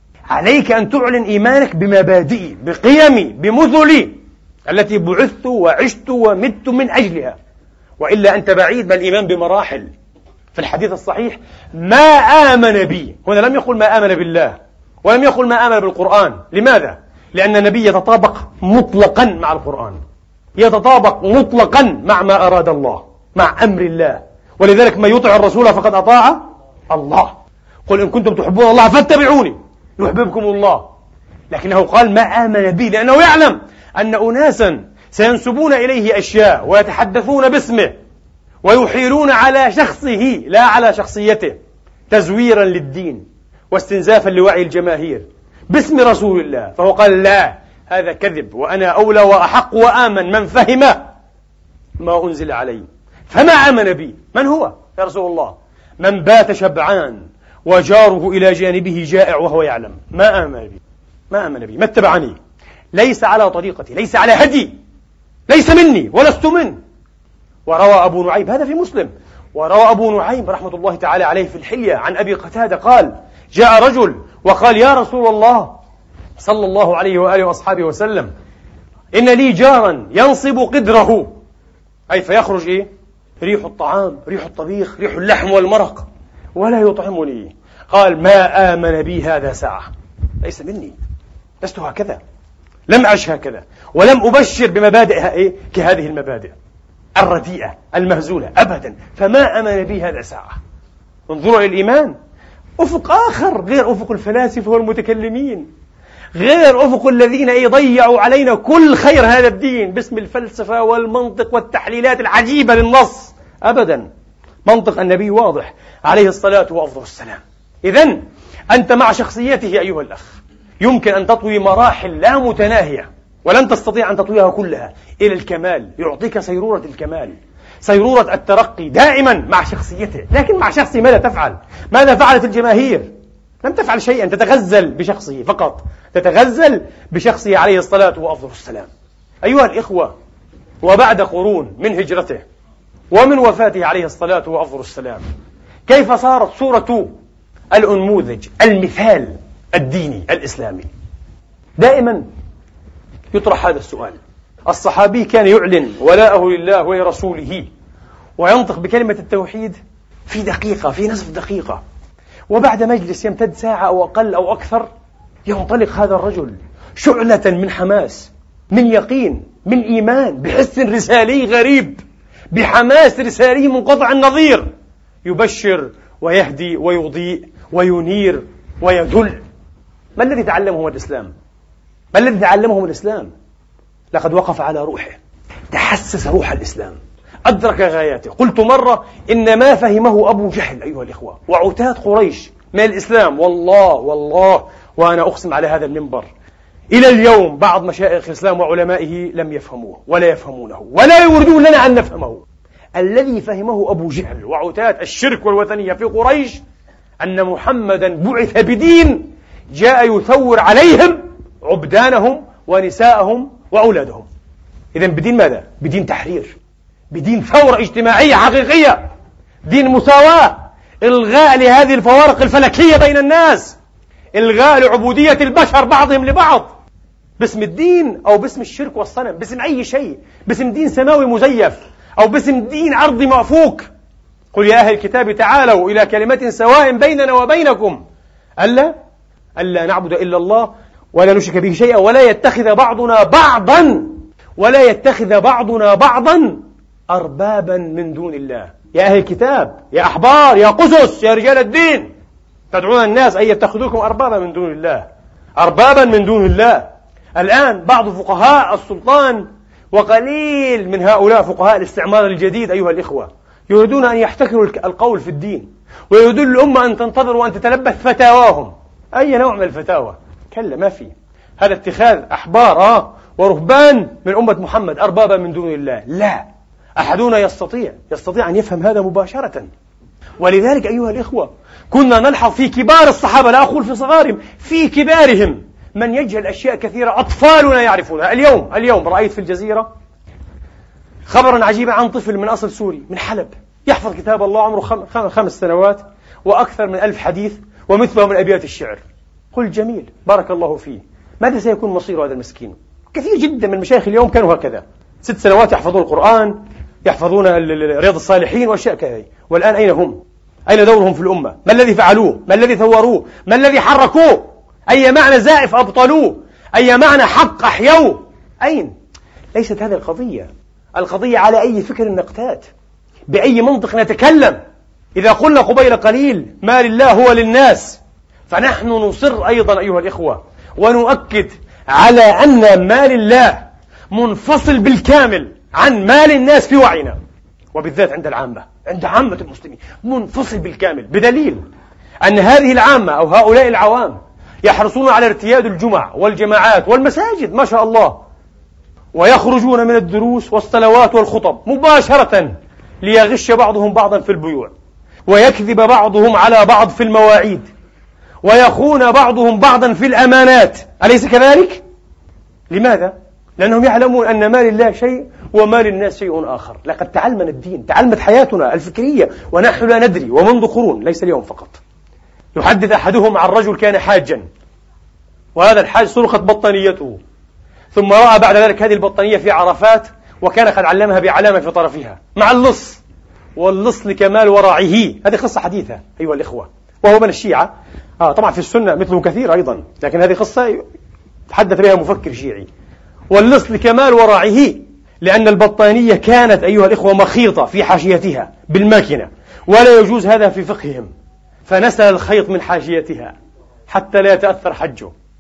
عليك أن تعلن إيمانك بمبادئي، بقيمي، بمثلي التي بعثت وعشت ومت من أجلها، وإلا أنت بعيد. بل الإيمان بمراحل. في الحديث الصحيح ما آمن بي، هنا لم يقل ما آمن بالله، ولم يقل ما آمن بالقرآن. لماذا؟ لأن النبي يتطابق مطلقا مع القرآن، يتطابق مطلقا مع ما أراد الله، مع أمر الله. ولذلك ما يطع الرسول فقد أطاع الله. قل إن كنتم تحبون الله فاتبعوني يحببكم الله. لكنه قال ما آمن بي، لأنه يعلم أن أناسا سينسبون إليه أشياء ويتحدثون باسمه ويحيلون على شخصه لا على شخصيته، تزويرا للدين واستنزافا لوعي الجماهير باسم رسول الله. فهو قال لا، هذا كذب، وأنا أولى وأحق وآمن من فهم ما أنزل عليه. فما آمن بي. من هو يا رسول الله؟ من بات شبعان وجاره إلى جانبه جائع وهو يعلم. ما آمن بي، ما آمن بي، ما اتبعني، ليس على طريقتي، ليس على هدي، ليس مني ولست منه. وروى أبو نعيم، هذا في مسلم، وروى أبو نعيم رحمة الله تعالى عليه في الحلية عن أبي قتادة قال جاء رجل وقال يا رسول الله صلى الله عليه وآله وأصحابه وسلم إن لي جارا ينصب قدره، أي فيخرج ريح الطعام، ريح الطبيخ، ريح اللحم والمرق، ولا يطعمني. قال ما آمن بي هذا ساعة، ليس مني، لست هكذا، لم أعش هكذا، ولم أبشر بمبادئ كهذه المبادئ الرديئة المهزولة أبدا. فما آمن بي هذا ساعة. انظروا إلى الإيمان، أفق آخر غير أفق الفلاسفة والمتكلمين. غير أفق الذين يضيعوا علينا كل خير هذا الدين باسم الفلسفة والمنطق والتحليلات العجيبة للنص. أبدا، منطق النبي واضح عليه الصلاة والسلام. إذن أنت مع شخصيته أيها الأخ يمكن أن تطوي مراحل لا متناهية، ولن تستطيع أن تطويها كلها إلى الكمال، يعطيك سيرورة الكمال، سيرورة الترقي دائما مع شخصيته. لكن مع شخصه ماذا تفعل؟ ماذا فعلت الجماهير؟ لم تفعل شيئا، تتغزل بشخصه فقط، تتغزل بشخصه عليه الصلاة والسلام. أيها الإخوة، وبعد قرون من هجرته ومن وفاته عليه الصلاة والسلام، كيف صارت صورة الأنموذج، المثال الديني الإسلامي؟ دائما يطرح هذا السؤال. الصحابي كان يعلن ولاءه لله ولرسوله وينطق بكلمة التوحيد في دقيقة، في نصف دقيقة، وبعد مجلس يمتد ساعة أو أقل أو أكثر ينطلق هذا الرجل شعلة من حماس، من يقين، من إيمان، بحس رسالي غريب، بحماس رسالي منقطع النظير، يبشر ويهدي ويضيء وينير ويدل. ما الذي تعلمه الإسلام؟ ما الذي تعلمه الإسلام؟ لقد وقف على روحه، تحسس روح الإسلام، أدرك غاياته. قلت مرة إن ما فهمه أبو جهل أيها الإخوة وعتاد قريش من الإسلام، والله وأنا أقسم على هذا المنبر إلى اليوم بعض مشايخ الإسلام وعلمائه لم يفهموه ولا يفهمونه ولا يريدون لنا أن نفهمه. الذي فهمه أبو جهل وعتاد الشرك والوثنية في قريش أن محمدا بعث بدين جاء يثور عليهم عبدانهم ونساءهم وأولادهم. إذن بدين ماذا؟ بدين تحرير، بدين ثورة اجتماعية حقيقية، دين مساواة، إلغاء لهذه الفوارق الفلكية بين الناس، إلغاء لعبودية البشر بعضهم لبعض باسم الدين أو باسم الشرك والصنم، باسم أي شيء، باسم دين سماوي مزيف أو باسم دين أرضي مأفوك. قل يا أهل الكتاب تعالوا إلى كلمة سواء بيننا وبينكم ألا نعبد إلا الله ولا نشرك به شيئا ولا يتخذ بعضنا بعضا أربابا من دون الله. يا أهل الكتاب، يا أحبار، يا قسس، يا رجال الدين، تدعون الناس أن يتخذوكم أربابا من دون الله، أربابا من دون الله. الآن بعض فقهاء السلطان وقليل من هؤلاء فقهاء الاستعمار الجديد أيها الإخوة يريدون أن يحتكروا القول في الدين، ويريدون الأمة أن تنتظر وأن تتلبث فتاواهم. أي نوع من الفتاوى؟ كلا، ما في. هذا اتخاذ أحبار ورهبان من أمة محمد أربابا من دون الله. لا، أحدنا يستطيع أن يفهم هذا مباشرة. ولذلك أيها الإخوة كنا نلحظ في كبار الصحابة، لا أقول في صغارهم، في كبارهم من يجهل أشياء كثيرة أطفالنا يعرفونها. اليوم رأيت في الجزيرة خبرا عجيبا عن طفل من أصل سوري من حلب يحفظ كتاب الله، عمره 5 سنوات وأكثر من 1000 حديث ومثله من أبيات الشعر. قل جميل، بارك الله فيه. ماذا سيكون مصير هذا المسكين؟ كثير جدا من المشايخ اليوم كانوا هكذا، 6 سنوات يحفظون القرآن، يحفظون رياض الصالحين وأشياء كذا، والآن أين هم؟ أين دورهم في الأمة؟ ما الذي فعلوه؟ ما الذي ثوروه؟ ما الذي حركوه؟ أي معنى زائف أبطلوه؟ أي معنى حق أحيوه؟ أين؟ ليست هذه القضية على أي فكر نقتات، بأي منطق نتكلم. إذا قلنا قبيل قليل ما لله هو للناس، فنحن نصر أيضا أيها الإخوة ونؤكد على أن ما لله منفصل بالكامل عن مال الناس في وعينا، وبالذات عند عامة المسلمين، منفصل بالكامل، بدليل أن هذه العامة أو هؤلاء العوام يحرصون على ارتياد الجمع والجماعات والمساجد ما شاء الله، ويخرجون من الدروس والصلوات والخطب مباشرة ليغش بعضهم بعضا في البيوع، ويكذب بعضهم على بعض في المواعيد، ويخون بعضهم بعضا في الأمانات. أليس كذلك؟ لماذا؟ لأنهم يعلمون أن مال الله شيء ومال الناس شيء آخر. لقد تعلمنا الدين، تعلمت حياتنا الفكرية ونحن لا ندري، ومنذ قرون، ليس اليوم فقط. يحدث أحدهم عن رجل كان حاجا، وهذا الحاج سرقت بطانيته، ثم رأى بعد ذلك هذه البطانية في عرفات، وكان قد علمها بعلامة في طرفها مع اللص، واللص لكمال ورعه. هذه قصة حديثة أيها الإخوة، وهو من الشيعة. طبعا في السنة مثله كثير أيضا، لكن هذه قصة تحدث بها مفكر شيعي. واللص لكمال ورعه، لأن البطانية كانت أيها الإخوة مخيطة في حاشيتها بالماكنة، ولا يجوز هذا في فقههم، فنسل الخيط من حاشيتها حتى لا يتأثر حجه.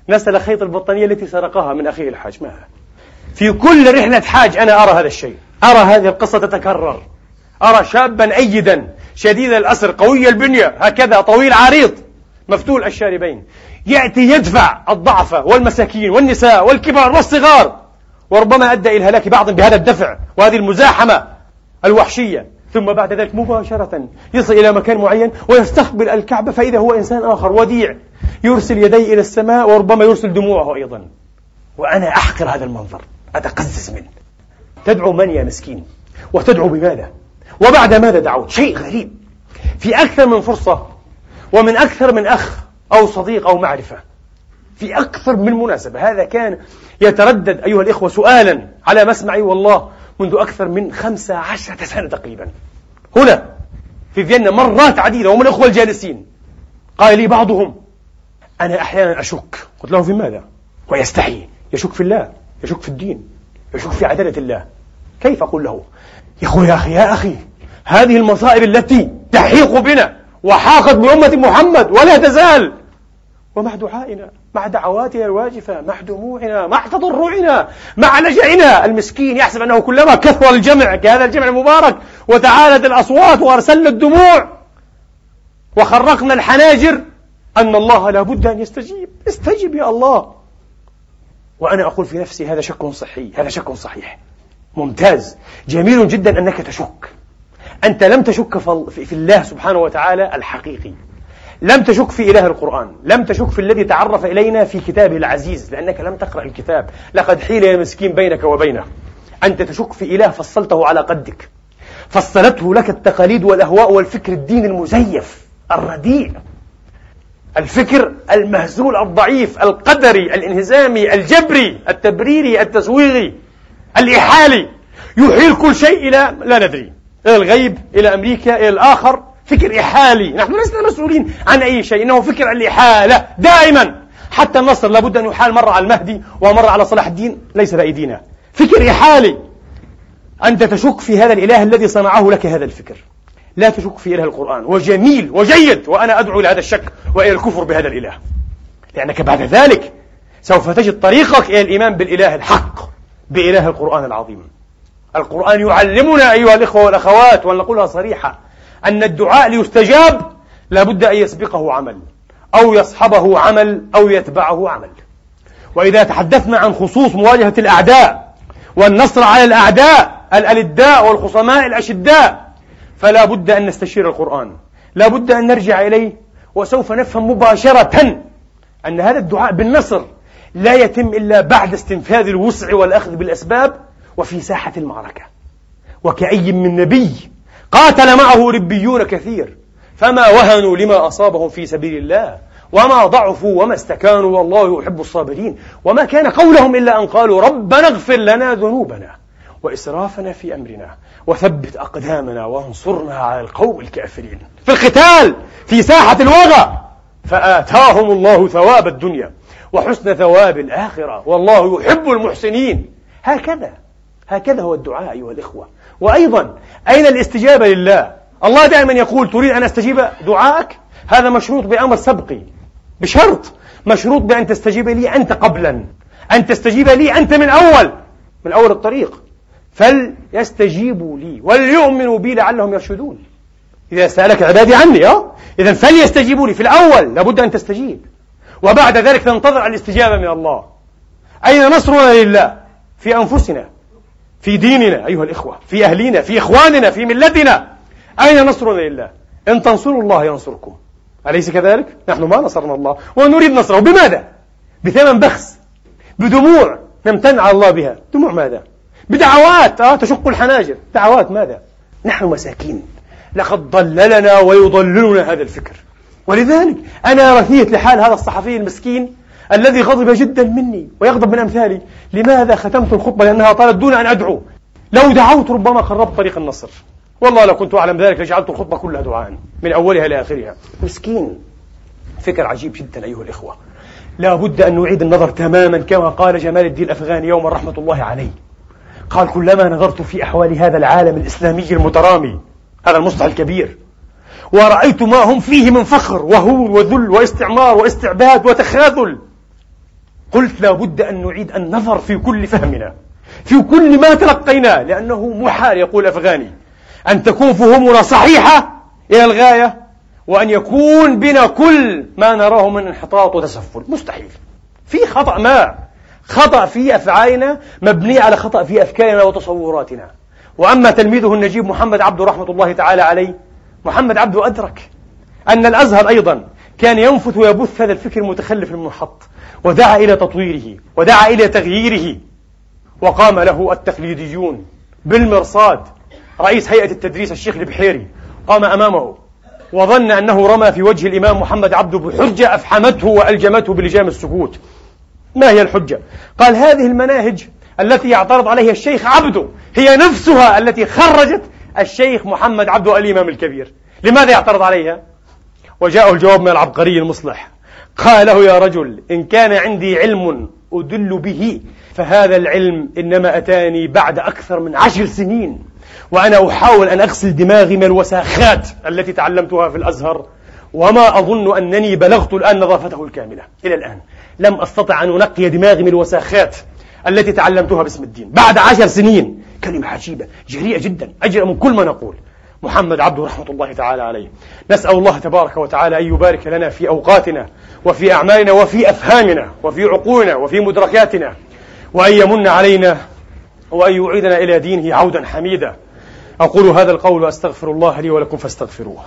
نسل خيط البطانية التي سرقها من أخيه الحاج. ما في كل رحلة حاج أنا أرى هذا الشيء، أرى هذه القصة تتكرر. أرى شابا أيدا شديد الأسر قوي البنية هكذا طويل عريض مفتول الشاربين، يأتي يدفع الضعفة والمساكين والنساء والكبار والصغار، وربما أدى إلى هلاك بعض بهذا الدفع وهذه المزاحمة الوحشية. ثم بعد ذلك مباشرة يصل إلى مكان معين ويستقبل الكعبة، فإذا هو إنسان آخر وديع يرسل يديه إلى السماء وربما يرسل دموعه أيضا. وأنا أحقر هذا المنظر، أتقزز منه. تدعو من يا مسكين؟ وتدعو بماذا؟ وبعد ماذا دعوت؟ شيء غريب. في أكثر من فرصة ومن أكثر من أخ أو صديق أو معرفة، في أكثر من مناسبة. هذا كان يتردد أيها الإخوة سؤالا على مسمعي والله منذ أكثر من 15 سنة تقريبا، هنا في فيينا مرات عديدة ومن الأخوة الجالسين. قال لي بعضهم: أنا أحيانا أشك. قلت له: في ماذا؟ ويستحي، يشك في الله، يشك في الدين، يشك في عدالة الله. كيف أقول له: يا أخي هذه المصائب التي تحيق بنا وحاقت بأمة محمد ولا تزال، ومع دعائنا، مع دعواتنا الواجفة، مع دموعنا، مع تضرعنا، مع لجأنا. المسكين يحسب أنه كلما كثر الجمع كهذا الجمع المبارك وتعالت الأصوات وأرسلنا الدموع وخرقنا الحناجر أن الله لا بد أن يستجيب. استجب يا الله. وأنا أقول في نفسي: هذا شك صحي، هذا شك صحيح، ممتاز، جميل جدا أنك تشك. أنت لم تشك في الله سبحانه وتعالى الحقيقي، لم تشك في إله القرآن، لم تشك في الذي تعرف إلينا في كتابه العزيز، لأنك لم تقرأ الكتاب. لقد حيل يا مسكين بينك وبينه. أنت تشك في إله فصلته على قدك، فصلته لك التقاليد والأهواء والفكر الديني المزيف الرديء، الفكر المهزول الضعيف القدري الانهزامي الجبري التبريري التسويغي الإحالي، يحيل كل شيء إلى لا ندري، إلى الغيب، إلى أمريكا، إلى الآخر. فكر إحالي. نحن لسنا مسؤولين عن أي شيء، إنه فكر الإحالة دائما. حتى النصر لابد أن يحال مرة على المهدي ومرة على صلاح الدين، ليس بأيدينا. فكر إحالي. أنت تشك في هذا الإله الذي صنعه لك هذا الفكر، لا تشك في إله القرآن، وجميل وجيد، وأنا أدعو إلى هذا الشك وإلى الكفر بهذا الإله، لأنك بعد ذلك سوف تجد طريقك إلى الإيمان بالإله الحق، بإله القرآن العظيم. القرآن يعلمنا أيها الإخوة والأخوات، وأن نقولها صريحة، أن الدعاء ليستجاب لابد أن يسبقه عمل، أو يصحبه عمل، أو يتبعه عمل. وإذا تحدثنا عن خصوص مواجهة الأعداء والنصر على الأعداء الألداء والخصماء الأشداء، فلا بد أن نستشير القرآن، لا بد أن نرجع إليه، وسوف نفهم مباشرة أن هذا الدعاء بالنصر لا يتم إلا بعد استنفاذ الوسع والأخذ بالأسباب وفي ساحة المعركة. وكأي من نبي قاتل معه ربيون كثير فما وهنوا لما أصابهم في سبيل الله وما ضعفوا وما استكانوا والله يحب الصابرين، وما كان قولهم إلا أن قالوا ربنا اغفر لنا ذنوبنا وإسرافنا في أمرنا وثبت أقدامنا وانصرنا على القوم الكافرين. في القتال في ساحة الوغى فآتاهم الله ثواب الدنيا وحسن ثواب الآخرة والله يحب المحسنين. هكذا هو الدعاء أيها الإخوة. وأيضا أين الاستجابة لله؟ الله دائما يقول تريد أن أستجيب دعائك؟ هذا مشروط بأمر سبقي، بشرط مشروط بأن تستجيب لي أنت قبلا، أن تستجيب لي أنت من أول الطريق. فليستجيبوا لي وليؤمنوا بي لعلهم يرشدون. إذا سألك عبادي عني إذن فليستجيبوا لي. في الأول لابد أن تستجيب، وبعد ذلك تنتظر الاستجابة من الله. أين نصرنا لله؟ في أنفسنا، في ديننا أيها الإخوة، في أهلنا، في إخواننا، في ملتنا. أين نصرنا لله؟ إن تنصروا الله ينصركم، أليس كذلك؟ نحن ما نصرنا الله ونريد نصره. بماذا؟ بثمن بخس، بدموع نمتن على الله بها. دموع ماذا؟ بدعوات تشق الحناجر. دعوات ماذا؟ نحن مساكين، لقد ضللنا ويضللنا هذا الفكر. ولذلك أنا رثية لحال هذا الصحفي المسكين الذي غضب جدا مني ويغضب من أمثالي. لماذا ختمت الخطبة؟ لأنها طالت دون أن أدعو. لو دعوت ربما خربت طريق النصر. والله لو كنت أعلم ذلك لجعلت الخطبة كلها دعاء من أولها إلى آخرها. مسكين. فكر عجيب جدا أيها الإخوة. لا بد أن نعيد النظر تماما كما قال جمال الدين الأفغاني يوم رحمة الله عليه. قال كلما نظرت في أحوال هذا العالم الإسلامي المترامي، هذا المصطلح الكبير، ورأيت ما هم فيه من فخر وهون وذل واستعمار واستعباد وتخاذل، قلت لا بد أن نعيد النظر في كل فهمنا، في كل ما تلقيناه، لأنه محال، يقول أفغاني، أن تكون فهومنا صحيحة إلى الغاية وأن يكون بنا كل ما نراه من انحطاط وتسفل. مستحيل. في خطأ في أفعالنا مبني على خطأ في أفكارنا وتصوراتنا. وأما تلميذه النجيب محمد عبده رحمة الله تعالى عليه، محمد عبده أدرك أن الأزهر أيضا كان ينفث ويبث هذا الفكر المتخلف المنحط، ودعا إلى تطويره ودعا إلى تغييره، وقام له التقليديون بالمرصاد. رئيس هيئة التدريس الشيخ البحيري قام أمامه وظن أنه رمى في وجه الإمام محمد عبده بحجة أفحمته وألجمته بلجام السكوت. ما هي الحجة؟ قال هذه المناهج التي يعترض عليها الشيخ عبده هي نفسها التي خرجت الشيخ محمد عبده الإمام الكبير. لماذا يعترض عليها؟ وجاءه الجواب من العبقري المصلح، قال له يا رجل إن كان عندي علم أدل به فهذا العلم إنما أتاني بعد أكثر من 10 سنين، وأنا أحاول أن أغسل دماغي من الوساخات التي تعلمتها في الأزهر، وما أظن أنني بلغت الآن نظافته الكاملة. إلى الآن لم أستطع أن أنقي دماغي من الوساخات التي تعلمتها باسم الدين بعد 10 سنين. كلمة عجيبة جريئة جدا، أجرأ من كل ما نقول. محمد عبده رحمة الله تعالى عليه. نسأل الله تبارك وتعالى أن يبارك لنا في أوقاتنا وفي أعمالنا وفي أفهامنا وفي عقولنا وفي مدركاتنا، وأن يمن علينا وأن يعيدنا إلى دينه عودا حميدا. أقول هذا القول وأستغفر الله لي ولكم فاستغفروه.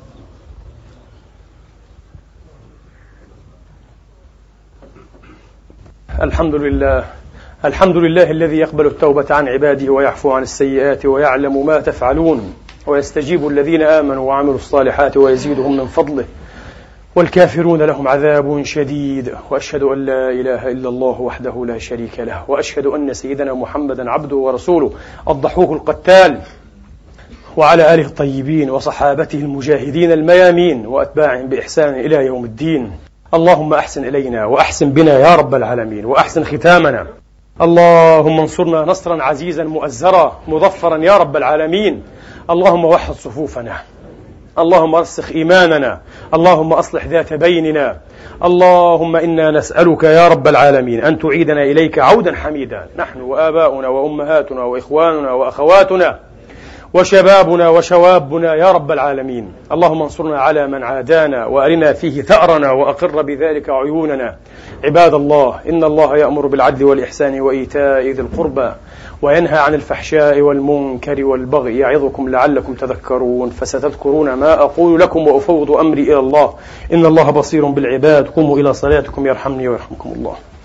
الحمد لله الذي يقبل التوبة عن عباده ويعفو عن السيئات ويعلم ما تفعلون ويستجيب الذين آمنوا وعملوا الصالحات ويزيدهم من فضله، والكافرون لهم عذاب شديد. وأشهد أن لا إله إلا الله وحده لا شريك له، وأشهد أن سيدنا محمدا عبده ورسوله الضحوك القتال، وعلى آله الطيبين وصحابته المجاهدين الميامين وأتباعهم بإحسان إلى يوم الدين. اللهم أحسن إلينا وأحسن بنا يا رب العالمين، وأحسن ختامنا. اللهم انصرنا نصرا عزيزا مؤزرا مظفرا يا رب العالمين. اللهم وحد صفوفنا، اللهم رسخ إيماننا، اللهم أصلح ذات بيننا. اللهم إنا نسألك يا رب العالمين أن تعيدنا إليك عودا حميدا، نحن وآباؤنا وأمهاتنا وإخواننا وأخواتنا وشبابنا وشوابنا يا رب العالمين. اللهم انصرنا على من عادانا وأرنا فيه ثأرنا وأقر بذلك عيوننا. عباد الله، إن الله يأمر بالعدل والإحسان وإيتاء ذي القربى وينهى عن الفحشاء والمنكر والبغي يعظكم لعلكم تذكرون. فستذكرون ما أقول لكم وأفوض أمري إلى الله، إن الله بصير بالعباد. قوموا إلى صلاتكم يرحمني ويرحمكم الله.